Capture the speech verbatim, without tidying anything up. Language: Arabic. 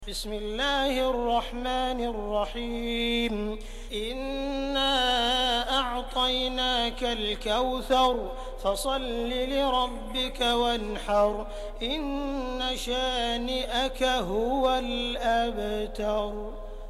بسم الله الرحمن الرحيم إنا أعطيناك الكوثر فصل لربك وانحر إن شانئك هو الأبتر.